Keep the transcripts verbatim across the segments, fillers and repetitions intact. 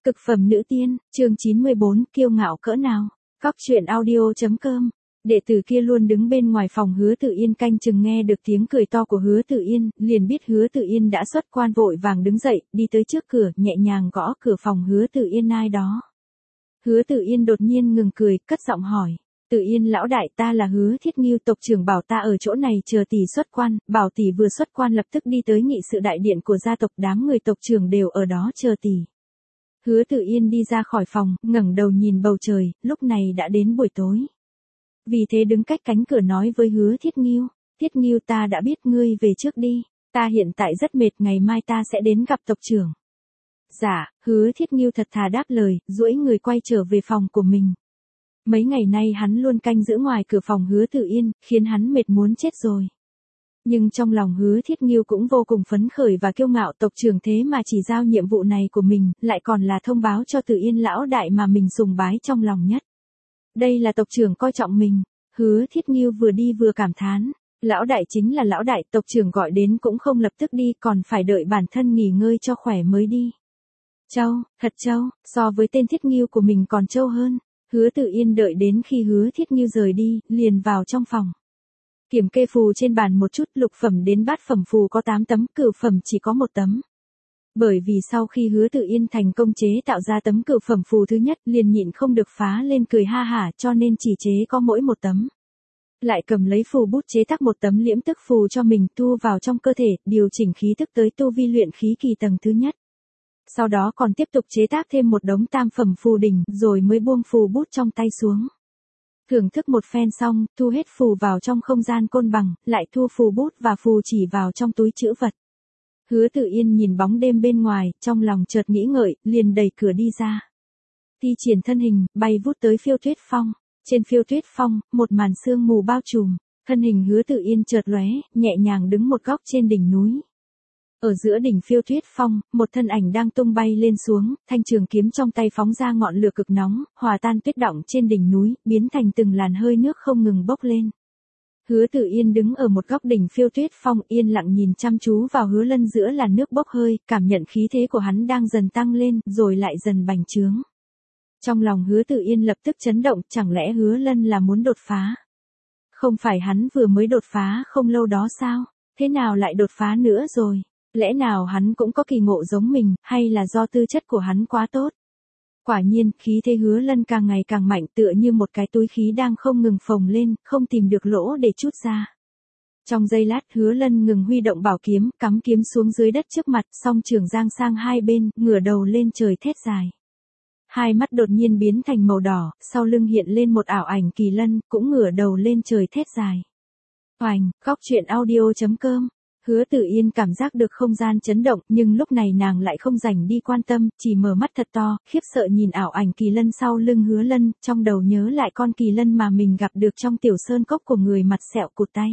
Cực phẩm nữ tiên, chương chín mươi bốn, kiêu ngạo cỡ nào. Cóc truyện audio.com. Đệ tử kia luôn đứng bên ngoài phòng Hứa Tự Yên canh chừng, nghe được tiếng cười to của Hứa Tự Yên, liền biết Hứa Tự Yên đã xuất quan, vội vàng đứng dậy, đi tới trước cửa, nhẹ nhàng gõ cửa phòng Hứa Tự Yên. Ai đó? Hứa Tự Yên đột nhiên ngừng cười, cất giọng hỏi. Tự Yên lão đại, ta là Hứa Thiết Ngưu, tộc trưởng bảo ta ở chỗ này chờ tỷ xuất quan, bảo tỷ vừa xuất quan lập tức đi tới nghị sự đại điện của gia tộc, đám người tộc trưởng đều ở đó chờ tỷ. Hứa Tự Yên đi ra khỏi phòng, ngẩng đầu nhìn bầu trời, lúc này đã đến buổi tối. Vì thế đứng cách cánh cửa nói với Hứa Thiết Ngưu, Thiết Ngưu, ta đã biết, ngươi về trước đi, ta hiện tại rất mệt, ngày mai ta sẽ đến gặp tộc trưởng. Dạ, Hứa Thiết Ngưu thật thà đáp lời, duỗi người quay trở về phòng của mình. Mấy ngày nay hắn luôn canh giữ ngoài cửa phòng Hứa Tự Yên, khiến hắn mệt muốn chết rồi. Nhưng trong lòng Hứa Thiết Ngưu cũng vô cùng phấn khởi và kiêu ngạo, tộc trưởng thế mà chỉ giao nhiệm vụ này của mình, lại còn là thông báo cho Tự Yên lão đại mà mình sùng bái trong lòng nhất. Đây là tộc trưởng coi trọng mình. Hứa Thiết Ngưu vừa đi vừa cảm thán, lão đại chính là lão đại, tộc trưởng gọi đến cũng không lập tức đi, còn phải đợi bản thân nghỉ ngơi cho khỏe mới đi. Trâu, thật trâu, so với tên Thiết Ngưu của mình còn trâu hơn. Hứa Tự Yên đợi đến khi Hứa Thiết Ngưu rời đi, liền vào trong phòng. Kiểm kê phù trên bàn một chút, lục phẩm đến bát phẩm phù có tám tấm, cửu phẩm chỉ có một tấm. Bởi vì sau khi Hứa Tự Yên thành công chế tạo ra tấm cửu phẩm phù thứ nhất, liền nhịn không được phá lên cười ha hả, cho nên chỉ chế có mỗi một tấm. Lại cầm lấy phù bút chế tác một tấm liễm tức phù cho mình, thu vào trong cơ thể, điều chỉnh khí tức tới tu vi luyện khí kỳ tầng thứ nhất. Sau đó còn tiếp tục chế tác thêm một đống tam phẩm phù đỉnh, rồi mới buông phù bút trong tay xuống. Thưởng thức một phen xong, thu hết phù vào trong không gian côn bằng, lại thu phù bút và phù chỉ vào trong túi trữ vật. Hứa Tự Yên nhìn bóng đêm bên ngoài, trong lòng chợt nghĩ ngợi, liền đẩy cửa đi ra. Thi triển thân hình, bay vút tới Phiêu Tuyết Phong. Trên Phiêu Tuyết Phong, một màn sương mù bao trùm, thân hình Hứa Tự Yên chợt lóe, nhẹ nhàng đứng một góc trên đỉnh núi. Ở giữa đỉnh Phiêu Tuyết Phong, một thân ảnh đang tung bay lên xuống, thanh trường kiếm trong tay phóng ra ngọn lửa cực nóng, hòa tan tuyết đọng trên đỉnh núi, biến thành từng làn hơi nước không ngừng bốc lên. Hứa Tự Yên đứng ở một góc đỉnh Phiêu Tuyết Phong, yên lặng nhìn chăm chú vào Hứa Lân giữa làn nước bốc hơi, cảm nhận khí thế của hắn đang dần tăng lên, rồi lại dần bành trướng. Trong lòng Hứa Tự Yên lập tức chấn động, chẳng lẽ Hứa Lân là muốn đột phá? Không phải hắn vừa mới đột phá không lâu đó sao? Thế nào lại đột phá nữa rồi? Lẽ nào hắn cũng có kỳ ngộ giống mình, hay là do tư chất của hắn quá tốt? Quả nhiên, khí thế Hứa Lân càng ngày càng mạnh, tựa như một cái túi khí đang không ngừng phồng lên, không tìm được lỗ để trút ra. Trong giây lát, Hứa Lân ngừng huy động bảo kiếm, cắm kiếm xuống dưới đất trước mặt, song trường giang sang hai bên, ngửa đầu lên trời thét dài. Hai mắt đột nhiên biến thành màu đỏ, sau lưng hiện lên một ảo ảnh kỳ lân, cũng ngửa đầu lên trời thét dài. Oành, Cóc truyện audio.com. Hứa Tự Yên cảm giác được không gian chấn động, nhưng lúc này nàng lại không rảnh đi quan tâm, chỉ mở mắt thật to, khiếp sợ nhìn ảo ảnh kỳ lân sau lưng Hứa Lân, trong đầu nhớ lại con kỳ lân mà mình gặp được trong tiểu sơn cốc của người mặt sẹo cụt tay.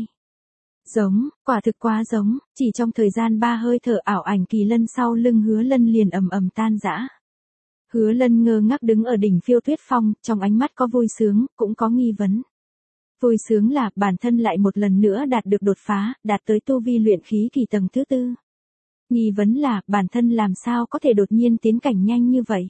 Giống, quả thực quá giống, chỉ trong thời gian ba hơi thở ảo ảnh kỳ lân sau lưng Hứa Lân liền ầm ầm tan rã. Hứa Lân ngơ ngác đứng ở đỉnh Phiêu Tuyết Phong, trong ánh mắt có vui sướng, cũng có nghi vấn. Vui sướng là bản thân lại một lần nữa đạt được đột phá, đạt tới tu vi luyện khí kỳ tầng thứ tư. Nghi vấn là bản thân làm sao có thể đột nhiên tiến cảnh nhanh như vậy.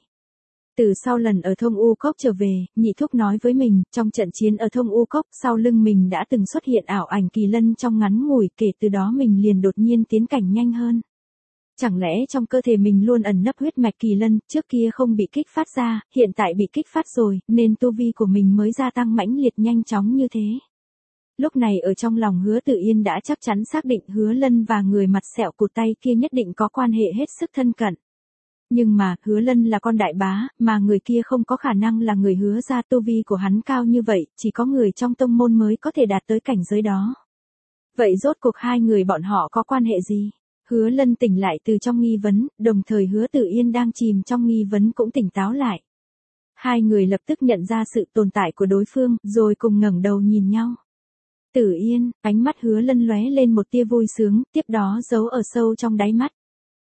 Từ sau lần ở Thông U Cốc trở về, nhị thúc nói với mình, trong trận chiến ở Thông U Cốc, sau lưng mình đã từng xuất hiện ảo ảnh kỳ lân trong ngắn ngủi, kể từ đó mình liền đột nhiên tiến cảnh nhanh hơn. Chẳng lẽ trong cơ thể mình luôn ẩn nấp huyết mạch kỳ lân, trước kia không bị kích phát ra, hiện tại bị kích phát rồi, nên tu vi của mình mới gia tăng mãnh liệt nhanh chóng như thế. Lúc này ở trong lòng Hứa Tự Yên đã chắc chắn xác định Hứa Lân và người mặt sẹo cụt tay kia nhất định có quan hệ hết sức thân cận. Nhưng mà, Hứa Lân là con đại bá, mà người kia không có khả năng là người Hứa gia, tu vi của hắn cao như vậy, chỉ có người trong tông môn mới có thể đạt tới cảnh giới đó. Vậy rốt cuộc hai người bọn họ có quan hệ gì? Hứa Lân tỉnh lại từ trong nghi vấn, đồng thời Hứa Tự Yên đang chìm trong nghi vấn cũng tỉnh táo lại. Hai người lập tức nhận ra sự tồn tại của đối phương, rồi cùng ngẩng đầu nhìn nhau. Tự Yên, ánh mắt Hứa Lân lóe lên một tia vui sướng, tiếp đó giấu ở sâu trong đáy mắt.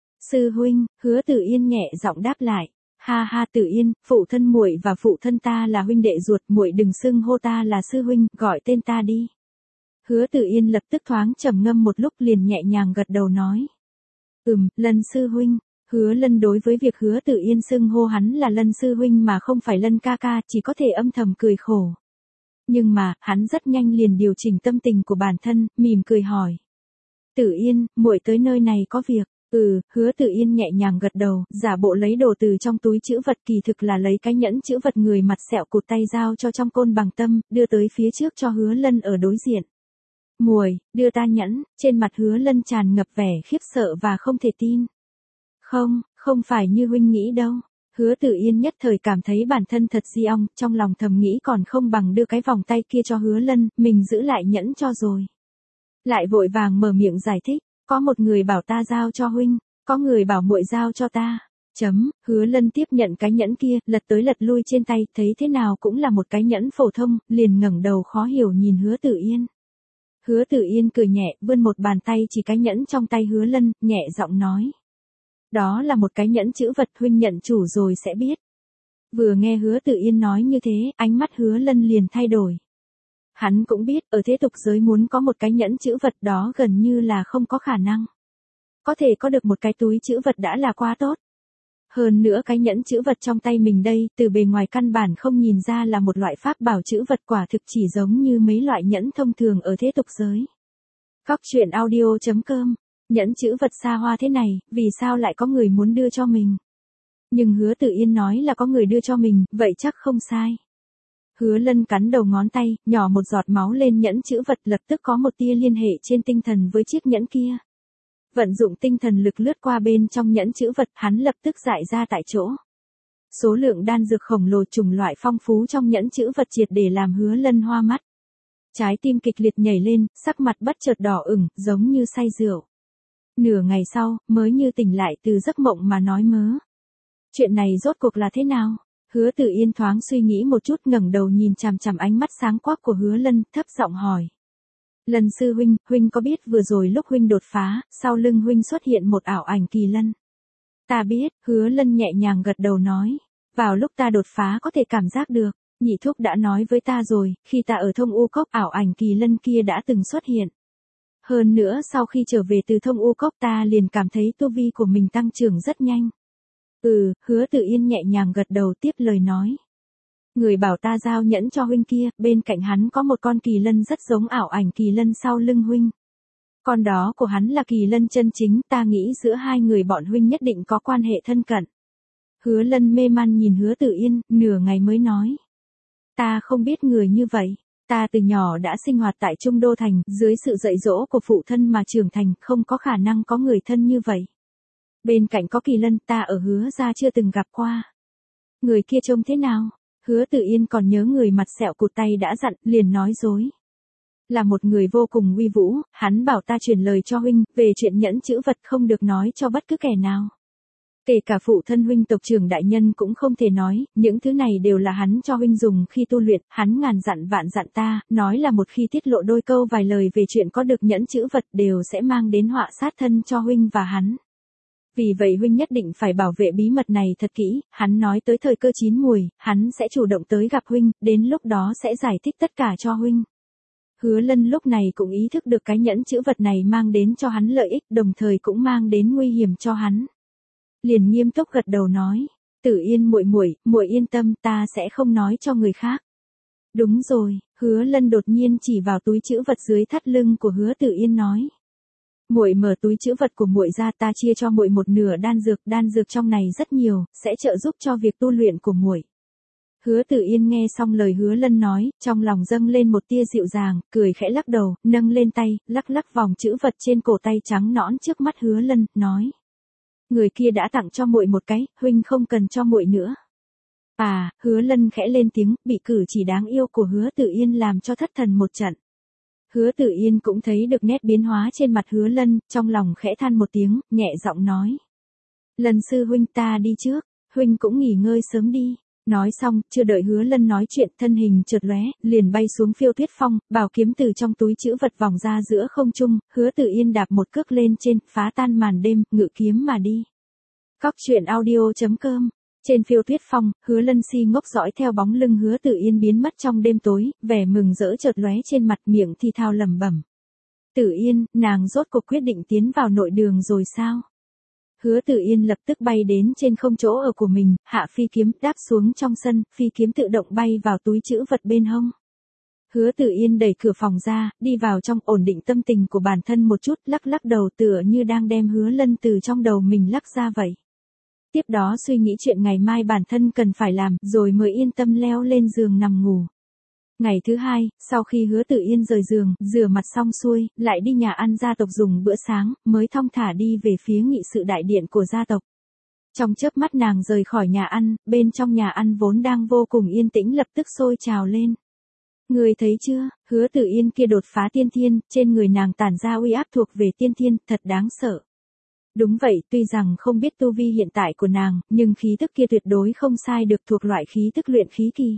Sư huynh, Hứa Tự Yên nhẹ giọng đáp lại. Ha ha Tự Yên, phụ thân muội và phụ thân ta là huynh đệ ruột, muội đừng xưng hô ta là sư huynh, gọi tên ta đi. Hứa Tự Yên lập tức thoáng trầm ngâm một lúc liền nhẹ nhàng gật đầu nói. Ừm, Lân sư huynh. Hứa Lân đối với việc Hứa Tử Yên xưng hô hắn là Lân sư huynh mà không phải Lân ca ca, chỉ có thể âm thầm cười khổ. Nhưng mà, hắn rất nhanh liền điều chỉnh tâm tình của bản thân, mỉm cười hỏi. Tử Yên, muội tới nơi này có việc. Ừ, Hứa Tử Yên nhẹ nhàng gật đầu, giả bộ lấy đồ từ trong túi trữ vật, kỳ thực là lấy cái nhẫn trữ vật người mặt sẹo cụt tay giao cho trong côn bằng tâm, đưa tới phía trước cho Hứa Lân ở đối diện. Muội, đưa ta nhẫn. Trên mặt Hứa Lân tràn ngập vẻ khiếp sợ và không thể tin. Không, không phải như huynh nghĩ đâu. Hứa Tử Yên nhất thời cảm thấy bản thân thật di ong, trong lòng thầm nghĩ còn không bằng đưa cái vòng tay kia cho Hứa Lân, mình giữ lại nhẫn cho rồi. Lại vội vàng mở miệng giải thích, có một người bảo ta giao cho huynh, có người bảo muội giao cho ta. Chấm, Hứa Lân tiếp nhận cái nhẫn kia, lật tới lật lui trên tay, thấy thế nào cũng là một cái nhẫn phổ thông, liền ngẩng đầu khó hiểu nhìn Hứa Tử Yên. Hứa Tử Yên cười nhẹ, vươn một bàn tay chỉ cái nhẫn trong tay Hứa Lân, nhẹ giọng nói. Đó là một cái nhẫn chữ vật, huynh nhận chủ rồi sẽ biết. Vừa nghe Hứa Tử Yên nói như thế, ánh mắt Hứa Lân liền thay đổi. Hắn cũng biết, ở thế tục giới muốn có một cái nhẫn chữ vật đó gần như là không có khả năng. Có thể có được một cái túi chữ vật đã là quá tốt. Hơn nữa cái nhẫn chữ vật trong tay mình đây, từ bề ngoài căn bản không nhìn ra là một loại pháp bảo chữ vật, quả thực chỉ giống như mấy loại nhẫn thông thường ở thế tục giới. Cóc truyện audio chấm com. Nhẫn chữ vật xa hoa thế này, vì sao lại có người muốn đưa cho mình? Nhưng Hứa Tử Yên nói là có người đưa cho mình, vậy chắc không sai. Hứa Lân cắn đầu ngón tay, nhỏ một giọt máu lên nhẫn chữ vật, lập tức có một tia liên hệ trên tinh thần với chiếc nhẫn kia. Vận dụng tinh thần lực lướt qua bên trong nhẫn chữ vật, hắn lập tức giải ra tại chỗ. Số lượng đan dược khổng lồ chủng loại phong phú trong nhẫn chữ vật triệt để làm Hứa Lân hoa mắt. Trái tim kịch liệt nhảy lên, sắc mặt bất chợt đỏ ửng, giống như say rượu. Nửa ngày sau, mới như tỉnh lại từ giấc mộng mà nói mớ. Chuyện này rốt cuộc là thế nào? Hứa Tử Yên thoáng suy nghĩ một chút, ngẩng đầu nhìn chằm chằm ánh mắt sáng quắc của Hứa Lân, thấp giọng hỏi. Lân sư huynh, huynh có biết vừa rồi lúc huynh đột phá, sau lưng huynh xuất hiện một ảo ảnh kỳ lân? Ta biết, Hứa Lân nhẹ nhàng gật đầu nói. Vào lúc ta đột phá có thể cảm giác được, nhị thúc đã nói với ta rồi, khi ta ở thông U Cốc ảo ảnh kỳ lân kia đã từng xuất hiện. Hơn nữa sau khi trở về từ thông U Cốc ta liền cảm thấy tu vi của mình tăng trưởng rất nhanh. Ừ, Hứa Tử Yên nhẹ nhàng gật đầu tiếp lời nói. Người bảo ta giao nhẫn cho huynh kia, bên cạnh hắn có một con kỳ lân rất giống ảo ảnh kỳ lân sau lưng huynh. Con đó của hắn là kỳ lân chân chính, ta nghĩ giữa hai người bọn huynh nhất định có quan hệ thân cận. Hứa Lân mê man nhìn Hứa Tử Yên, nửa ngày mới nói. Ta không biết người như vậy. Ta từ nhỏ đã sinh hoạt tại Trung Đô Thành, dưới sự dạy dỗ của phụ thân mà trưởng thành, không có khả năng có người thân như vậy. Bên cạnh có kỳ lân, ta ở Hứa gia chưa từng gặp qua. Người kia trông thế nào? Hứa Tử Yên còn nhớ người mặt sẹo cụt tay đã dặn, liền nói dối. Là một người vô cùng uy vũ, hắn bảo ta truyền lời cho huynh, về chuyện nhẫn chữ vật không được nói cho bất cứ kẻ nào. Kể cả phụ thân huynh tộc trưởng đại nhân cũng không thể nói, những thứ này đều là hắn cho huynh dùng khi tu luyện, hắn ngàn dặn vạn dặn ta, nói là một khi tiết lộ đôi câu vài lời về chuyện có được nhẫn chữ vật đều sẽ mang đến họa sát thân cho huynh và hắn. Vì vậy huynh nhất định phải bảo vệ bí mật này thật kỹ, hắn nói tới thời cơ chín muồi, hắn sẽ chủ động tới gặp huynh, đến lúc đó sẽ giải thích tất cả cho huynh. Hứa Lân lúc này cũng ý thức được cái nhẫn chữ vật này mang đến cho hắn lợi ích, đồng thời cũng mang đến nguy hiểm cho hắn. Liền nghiêm túc gật đầu nói, Tử Yên muội muội, muội yên tâm, ta sẽ không nói cho người khác. Đúng rồi, Hứa Lân đột nhiên chỉ vào túi trữ vật dưới thắt lưng của Hứa Tử Yên nói. Muội mở túi trữ vật của muội ra, ta chia cho muội một nửa đan dược, đan dược trong này rất nhiều, sẽ trợ giúp cho việc tu luyện của muội. Hứa Tử Yên nghe xong lời Hứa Lân nói, trong lòng dâng lên một tia dịu dàng, cười khẽ lắc đầu, nâng lên tay, lắc lắc vòng trữ vật trên cổ tay trắng nõn trước mắt Hứa Lân, nói. Người kia đã tặng cho muội một cái, huynh không cần cho muội nữa. À, Hứa Lân khẽ lên tiếng, bị cử chỉ đáng yêu của Hứa Tử Yên làm cho thất thần một trận. Hứa Tử Yên cũng thấy được nét biến hóa trên mặt Hứa Lân, trong lòng khẽ than một tiếng, nhẹ giọng nói. Lân sư huynh, ta đi trước, huynh cũng nghỉ ngơi sớm đi. Nói xong, chưa đợi Hứa Lân nói chuyện, thân hình chợt lóe, liền bay xuống phiêu tuyết phong, bảo kiếm từ trong túi trữ vật vòng ra giữa không trung, Hứa Tử Yên đạp một cước lên trên, phá tan màn đêm, ngự kiếm mà đi. Cóc truyện audio chấm com. Trên phiêu tuyết phong, Hứa Lân si ngốc dõi theo bóng lưng Hứa Tử Yên biến mất trong đêm tối, vẻ mừng rỡ chợt lóe trên mặt, miệng thì thào lẩm bẩm. Tử Yên, nàng rốt cuộc quyết định tiến vào nội đường rồi sao? Hứa Tử Yên lập tức bay đến trên không chỗ ở của mình, hạ phi kiếm, đáp xuống trong sân, phi kiếm tự động bay vào túi trữ vật bên hông. Hứa Tử Yên đẩy cửa phòng ra, đi vào trong, ổn định tâm tình của bản thân một chút, lắc lắc đầu tựa như đang đem Hứa Lân từ trong đầu mình lắc ra vậy. Tiếp đó suy nghĩ chuyện ngày mai bản thân cần phải làm, rồi mới yên tâm leo lên giường nằm ngủ. Ngày thứ hai, sau khi Hứa Tử Yên rời giường, rửa mặt xong xuôi, lại đi nhà ăn gia tộc dùng bữa sáng, mới thong thả đi về phía nghị sự đại điện của gia tộc. Trong chớp mắt nàng rời khỏi nhà ăn, bên trong nhà ăn vốn đang vô cùng yên tĩnh lập tức sôi trào lên. Người thấy chưa, Hứa Tử Yên kia đột phá tiên thiên, trên người nàng tản ra uy áp thuộc về tiên thiên, thật đáng sợ. Đúng vậy, tuy rằng không biết tu vi hiện tại của nàng, nhưng khí tức kia tuyệt đối không sai được thuộc loại khí tức luyện khí kỳ.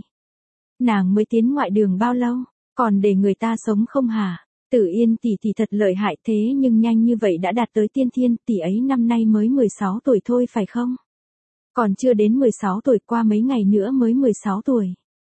Nàng mới tiến ngoại đường bao lâu, còn để người ta sống không hả? Tử Yên tỷ tỷ thật lợi hại thế nhưng nhanh như vậy đã đạt tới tiên thiên, tỷ ấy năm nay mới mười sáu tuổi thôi phải không? Còn chưa đến mười sáu tuổi, qua mấy ngày nữa mới mười sáu tuổi.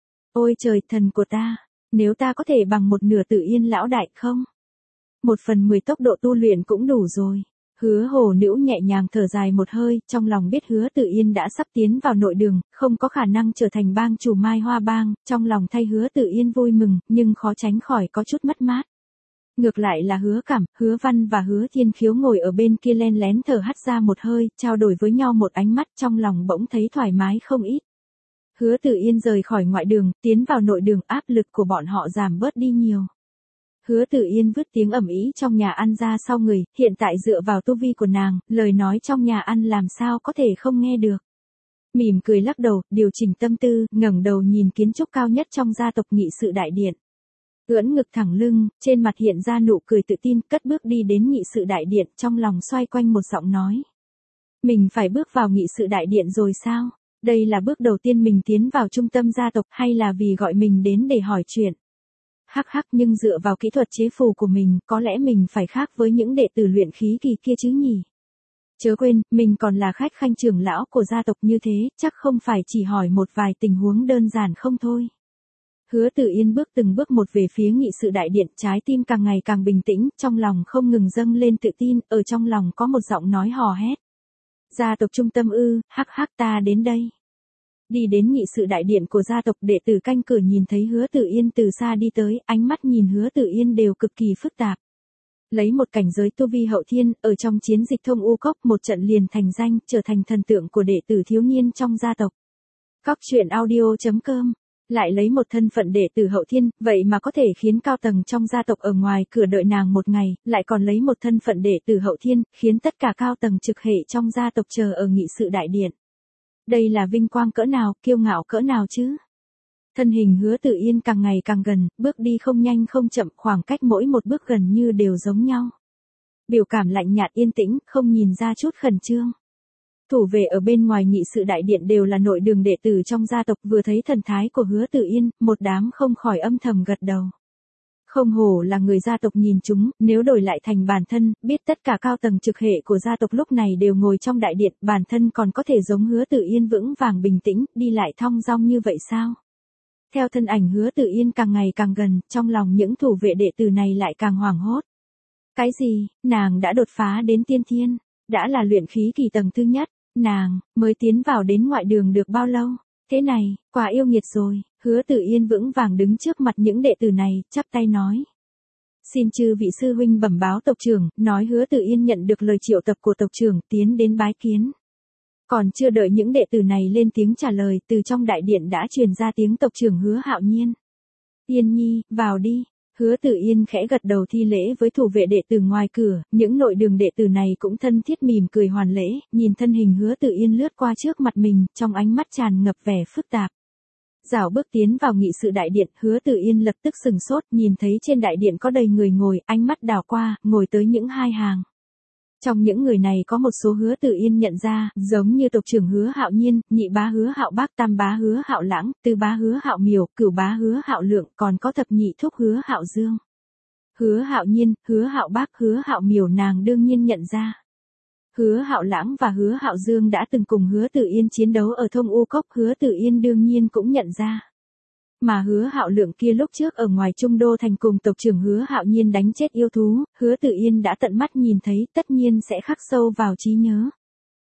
Ôi trời, thần của ta, nếu ta có thể bằng một nửa Tử Yên lão đại không? Một phần mười tốc độ tu luyện cũng đủ rồi. Hứa Hồ Nữ nhẹ nhàng thở dài một hơi, trong lòng biết Hứa Tử Yên đã sắp tiến vào nội đường, không có khả năng trở thành bang chủ Mai Hoa Bang, trong lòng thay Hứa Tử Yên vui mừng, nhưng khó tránh khỏi có chút mất mát. Ngược lại là Hứa Cảm, Hứa Văn và Hứa Thiên Khiếu ngồi ở bên kia len lén thở hắt ra một hơi, trao đổi với nhau một ánh mắt, trong lòng bỗng thấy thoải mái không ít. Hứa Tử Yên rời khỏi ngoại đường, tiến vào nội đường, áp lực của bọn họ giảm bớt đi nhiều. Hứa Tử Yên vứt tiếng ầm ĩ trong nhà ăn ra sau người, hiện tại dựa vào tu vi của nàng, lời nói trong nhà ăn làm sao có thể không nghe được. Mỉm cười lắc đầu, điều chỉnh tâm tư, ngẩng đầu nhìn kiến trúc cao nhất trong gia tộc nghị sự đại điện. Ưỡn ngực thẳng lưng, trên mặt hiện ra nụ cười tự tin, cất bước đi đến nghị sự đại điện, trong lòng xoay quanh một giọng nói. Mình phải bước vào nghị sự đại điện rồi sao? Đây là bước đầu tiên mình tiến vào trung tâm gia tộc hay là vì gọi mình đến để hỏi chuyện? Hắc hắc, nhưng dựa vào kỹ thuật chế phù của mình, có lẽ mình phải khác với những đệ tử luyện khí kỳ kia chứ nhỉ? Chớ quên, mình còn là khách khanh trưởng lão của gia tộc như thế, chắc không phải chỉ hỏi một vài tình huống đơn giản không thôi. Hứa Tử Yên bước từng bước một về phía nghị sự đại điện, trái tim càng ngày càng bình tĩnh, trong lòng không ngừng dâng lên tự tin, ở trong lòng có một giọng nói hò hét. Gia tộc trung tâm ư, hắc hắc ta đến đây. Đi đến nghị sự đại điện của gia tộc, đệ tử canh cửa nhìn thấy Hứa Tử Yên từ xa đi tới, ánh mắt nhìn Hứa Tử Yên đều cực kỳ phức tạp. Lấy một cảnh giới tu vi hậu thiên, ở trong chiến dịch thông u cốc một trận liền thành danh, trở thành thần tượng của đệ tử thiếu niên trong gia tộc. Cóc truyện audio chấm com. Lại lấy một thân phận đệ tử hậu thiên, vậy mà có thể khiến cao tầng trong gia tộc ở ngoài cửa đợi nàng một ngày, lại còn lấy một thân phận đệ tử hậu thiên, khiến tất cả cao tầng trực hệ trong gia tộc chờ ở nghị sự đại điện. Đây là vinh quang cỡ nào, kiêu ngạo cỡ nào chứ? Thân hình Hứa Tử Yên càng ngày càng gần, bước đi không nhanh không chậm, khoảng cách mỗi một bước gần như đều giống nhau. Biểu cảm lạnh nhạt yên tĩnh, không nhìn ra chút khẩn trương. Thủ vệ ở bên ngoài nghị sự đại điện đều là nội đường đệ tử trong gia tộc, vừa thấy thần thái của Hứa Tử Yên, một đám không khỏi âm thầm gật đầu. Không hổ là người gia tộc nhìn chúng, nếu đổi lại thành bản thân, biết tất cả cao tầng trực hệ của gia tộc lúc này đều ngồi trong đại điện, bản thân còn có thể giống Hứa Tử Yên vững vàng bình tĩnh, đi lại thong dong như vậy sao? Theo thân ảnh Hứa Tử Yên càng ngày càng gần, trong lòng những thủ vệ đệ tử này lại càng hoảng hốt. Cái gì, nàng đã đột phá đến tiên thiên, đã là luyện khí kỳ tầng thứ nhất, nàng, mới tiến vào đến ngoại đường được bao lâu? Thế này, quả yêu nghiệt rồi. Hứa Tử Yên vững vàng đứng trước mặt những đệ tử này, chắp tay nói. Xin chư vị sư huynh bẩm báo tộc trưởng, nói Hứa Tử Yên nhận được lời triệu tập của tộc trưởng, tiến đến bái kiến. Còn chưa đợi những đệ tử này lên tiếng trả lời, từ trong đại điện đã truyền ra tiếng tộc trưởng Hứa Hạo Nhiên. Yên nhi, vào đi. Hứa Tử Yên khẽ gật đầu thi lễ với thủ vệ đệ tử ngoài cửa, những nội đường đệ tử này cũng thân thiết mỉm cười hoàn lễ, nhìn thân hình Hứa Tử Yên lướt qua trước mặt mình, trong ánh mắt tràn ngập vẻ phức tạp. Dạo bước tiến vào nghị sự đại điện, Hứa Tử Yên lập tức sừng sốt, nhìn thấy trên đại điện có đầy người ngồi, ánh mắt đảo qua, ngồi tới những hai hàng. Trong những người này có một số Hứa Tử Yên nhận ra, giống như tộc trưởng Hứa Hạo Nhiên, nhị bá Hứa Hạo Bác, tam bá Hứa Hạo Lãng, tứ bá Hứa Hạo Miểu, cửu bá Hứa Hạo Lượng, còn có thập nhị thúc Hứa Hạo Dương. Hứa Hạo Nhiên, Hứa Hạo Bác, Hứa Hạo Miểu nàng đương nhiên nhận ra. Hứa Hạo Lãng và Hứa Hạo Dương đã từng cùng Hứa Tử Yên chiến đấu ở Thông U Cốc, Hứa Tử Yên đương nhiên cũng nhận ra. Mà Hứa Hạo Lượng kia lúc trước ở ngoài Trung Đô thành cùng tộc trưởng Hứa Hạo Nhiên đánh chết yêu thú, Hứa Tử Yên đã tận mắt nhìn thấy, tất nhiên sẽ khắc sâu vào trí nhớ.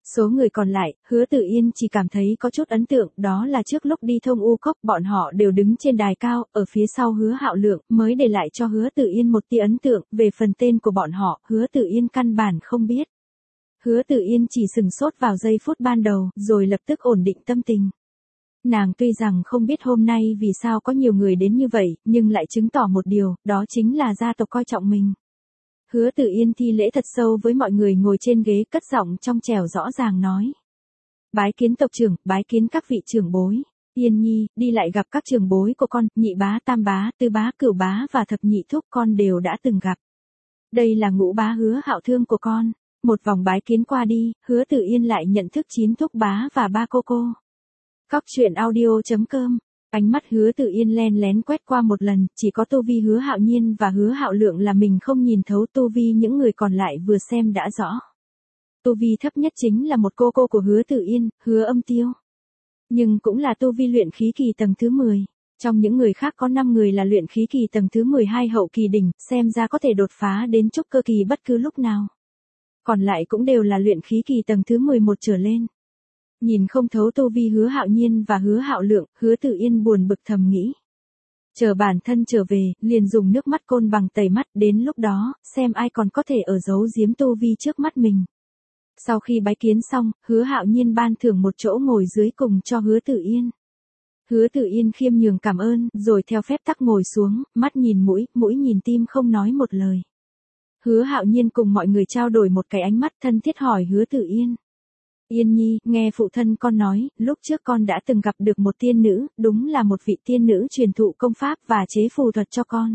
Số người còn lại, Hứa Tử Yên chỉ cảm thấy có chút ấn tượng, đó là trước lúc đi thông U Cốc bọn họ đều đứng trên đài cao, ở phía sau Hứa Hạo Lượng, mới để lại cho Hứa Tử Yên một tia ấn tượng, về phần tên của bọn họ, Hứa Tử Yên căn bản không biết. Hứa Tử Yên chỉ sừng sốt vào giây phút ban đầu, rồi lập tức ổn định tâm tình. Nàng tuy rằng không biết hôm nay vì sao có nhiều người đến như vậy, nhưng lại chứng tỏ một điều, đó chính là gia tộc coi trọng mình. Hứa Tử Yên thi lễ thật sâu với mọi người ngồi trên ghế, cất giọng trong trẻo rõ ràng nói. Bái kiến tộc trưởng, bái kiến các vị trưởng bối. Yên Nhi, đi lại gặp các trưởng bối của con, nhị bá, tam bá, tứ bá, cửu bá và thập nhị thúc con đều đã từng gặp. Đây là ngũ bá Hứa Hạo Thương của con. Một vòng bái kiến qua đi, Hứa Tử Yên lại nhận thức chín thúc bá và ba cô cô. Cóc truyện audio chấm com. Ánh mắt Hứa Tử Yên len lén quét qua một lần, chỉ có tu vi Hứa Hạo Nhiên và Hứa Hạo Lượng là mình không nhìn thấu, tu vi những người còn lại vừa xem đã rõ. Tu vi thấp nhất chính là một cô cô của Hứa Tử Yên, Hứa Âm Tiêu. Nhưng cũng là tu vi luyện khí kỳ tầng thứ mười. Trong những người khác có năm người là luyện khí kỳ tầng thứ mười hai hậu kỳ đỉnh, xem ra có thể đột phá đến trúc cơ kỳ bất cứ lúc nào. Còn lại cũng đều là luyện khí kỳ tầng thứ mười một trở lên. Nhìn không thấu tu vi Hứa Hạo Nhiên và Hứa Hạo Lượng, Hứa Tử Yên buồn bực thầm nghĩ. Chờ bản thân trở về, liền dùng nước mắt côn bằng tẩy mắt, đến lúc đó, xem ai còn có thể ở giấu giếm tu vi trước mắt mình. Sau khi bái kiến xong, Hứa Hạo Nhiên ban thưởng một chỗ ngồi dưới cùng cho Hứa Tử Yên. Hứa Tử Yên khiêm nhường cảm ơn, rồi theo phép tắc ngồi xuống, mắt nhìn mũi, mũi nhìn tim không nói một lời. Hứa Hạo Nhiên cùng mọi người trao đổi một cái ánh mắt thân thiết hỏi Hứa Tử Yên. Yên Nhi, nghe phụ thân con nói, lúc trước con đã từng gặp được một tiên nữ, đúng là một vị tiên nữ truyền thụ công pháp và chế phù thuật cho con.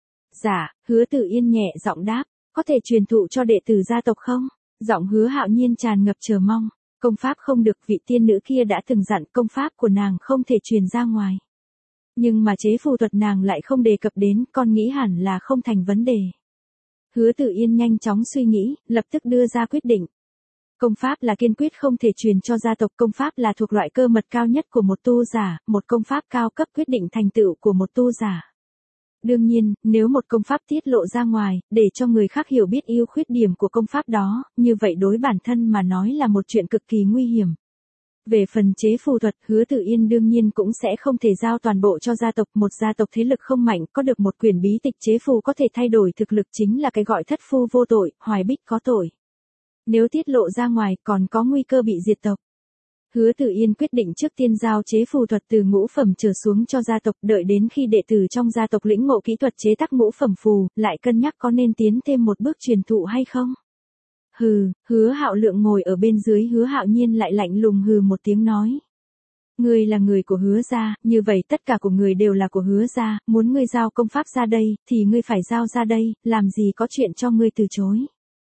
Dạ, Hứa Tử Yên nhẹ giọng đáp, có thể truyền thụ cho đệ tử gia tộc không? Giọng Hứa Hạo Nhiên tràn ngập chờ mong. Công pháp không được, vị tiên nữ kia đã từng dặn công pháp của nàng không thể truyền ra ngoài. Nhưng mà chế phù thuật nàng lại không đề cập đến, con nghĩ hẳn là không thành vấn đề. Hứa Tử Yên nhanh chóng suy nghĩ, lập tức đưa ra quyết định. Công pháp là kiên quyết không thể truyền cho gia tộc, công pháp là thuộc loại cơ mật cao nhất của một tu giả, một công pháp cao cấp quyết định thành tựu của một tu giả. Đương nhiên, nếu một công pháp tiết lộ ra ngoài, để cho người khác hiểu biết ưu khuyết điểm của công pháp đó, như vậy đối bản thân mà nói là một chuyện cực kỳ nguy hiểm. Về phần chế phù thuật, Hứa Tử Yên đương nhiên cũng sẽ không thể giao toàn bộ cho gia tộc, một gia tộc thế lực không mạnh, có được một quyển bí tịch chế phù có thể thay đổi thực lực chính là cái gọi thất phu vô tội, hoài bích có tội. Nếu tiết lộ ra ngoài, còn có nguy cơ bị diệt tộc. Hứa Tử Yên quyết định trước tiên giao chế phù thuật từ ngũ phẩm trở xuống cho gia tộc, đợi đến khi đệ tử trong gia tộc lĩnh ngộ kỹ thuật chế tác ngũ phẩm phù, lại cân nhắc có nên tiến thêm một bước truyền thụ hay không. Hừ, Hứa Hạo Lượng ngồi ở bên dưới Hứa Hạo Nhiên lại lạnh lùng hừ một tiếng nói. Ngươi là người của Hứa gia, như vậy tất cả của người đều là của Hứa gia, muốn ngươi giao công pháp ra đây, thì ngươi phải giao ra đây, làm gì có chuyện cho ngươi từ chối.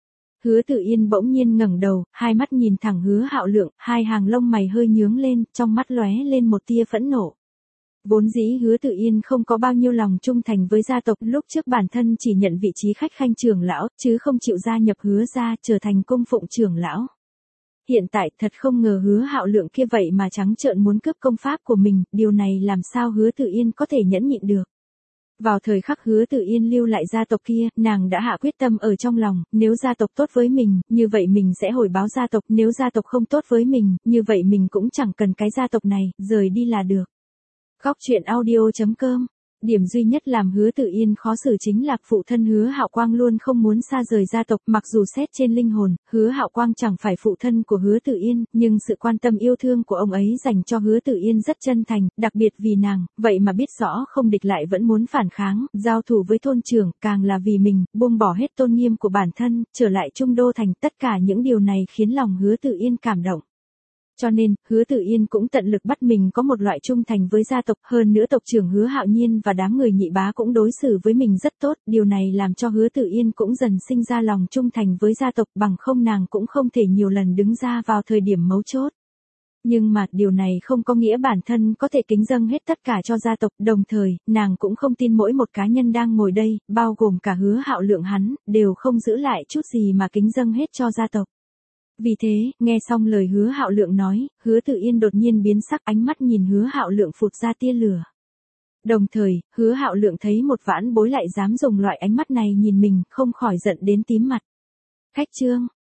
Hứa Tử Yên bỗng nhiên ngẩng đầu, hai mắt nhìn thẳng Hứa Hạo Lượng, hai hàng lông mày hơi nhướng lên, trong mắt lóe lên một tia phẫn nộ. Vốn dĩ Hứa Tử Yên không có bao nhiêu lòng trung thành với gia tộc, lúc trước bản thân chỉ nhận vị trí khách khanh trưởng lão, chứ không chịu gia nhập Hứa gia, trở thành cung phụng trưởng lão. Hiện tại thật không ngờ Hứa Hạo Lượng kia vậy mà trắng trợn muốn cướp công pháp của mình, điều này làm sao Hứa Tử Yên có thể nhẫn nhịn được. Vào thời khắc Hứa Tử Yên lưu lại gia tộc kia, nàng đã hạ quyết tâm ở trong lòng, nếu gia tộc tốt với mình, như vậy mình sẽ hồi báo gia tộc, nếu gia tộc không tốt với mình, như vậy mình cũng chẳng cần cái gia tộc này, rời đi là được. Cóc truyện audio chấm com. Điểm duy nhất làm Hứa Tử Yên khó xử chính là phụ thân Hứa Hạo Quang luôn không muốn xa rời gia tộc, mặc dù xét trên linh hồn, Hứa Hạo Quang chẳng phải phụ thân của Hứa Tử Yên, nhưng sự quan tâm yêu thương của ông ấy dành cho Hứa Tử Yên rất chân thành, đặc biệt vì nàng, vậy mà biết rõ không địch lại vẫn muốn phản kháng, giao thủ với thôn trưởng, càng là vì mình, buông bỏ hết tôn nghiêm của bản thân, trở lại Trung Đô thành, tất cả những điều này khiến lòng Hứa Tử Yên cảm động. Cho nên, Hứa Tử Yên cũng tận lực bắt mình có một loại trung thành với gia tộc, hơn nữa tộc trưởng Hứa Hạo Nhiên và đám người nhị bá cũng đối xử với mình rất tốt, điều này làm cho Hứa Tử Yên cũng dần sinh ra lòng trung thành với gia tộc, bằng không nàng cũng không thể nhiều lần đứng ra vào thời điểm mấu chốt. Nhưng mà, điều này không có nghĩa bản thân có thể kính dâng hết tất cả cho gia tộc, đồng thời, nàng cũng không tin mỗi một cá nhân đang ngồi đây, bao gồm cả Hứa Hạo Lượng hắn, đều không giữ lại chút gì mà kính dâng hết cho gia tộc. Vì thế, nghe xong lời Hứa Hạo Lượng nói, Hứa Tử Yên đột nhiên biến sắc, ánh mắt nhìn Hứa Hạo Lượng phụt ra tia lửa. Đồng thời, Hứa Hạo Lượng thấy một vãn bối lại dám dùng loại ánh mắt này nhìn mình, không khỏi giận đến tím mặt. Khách trương,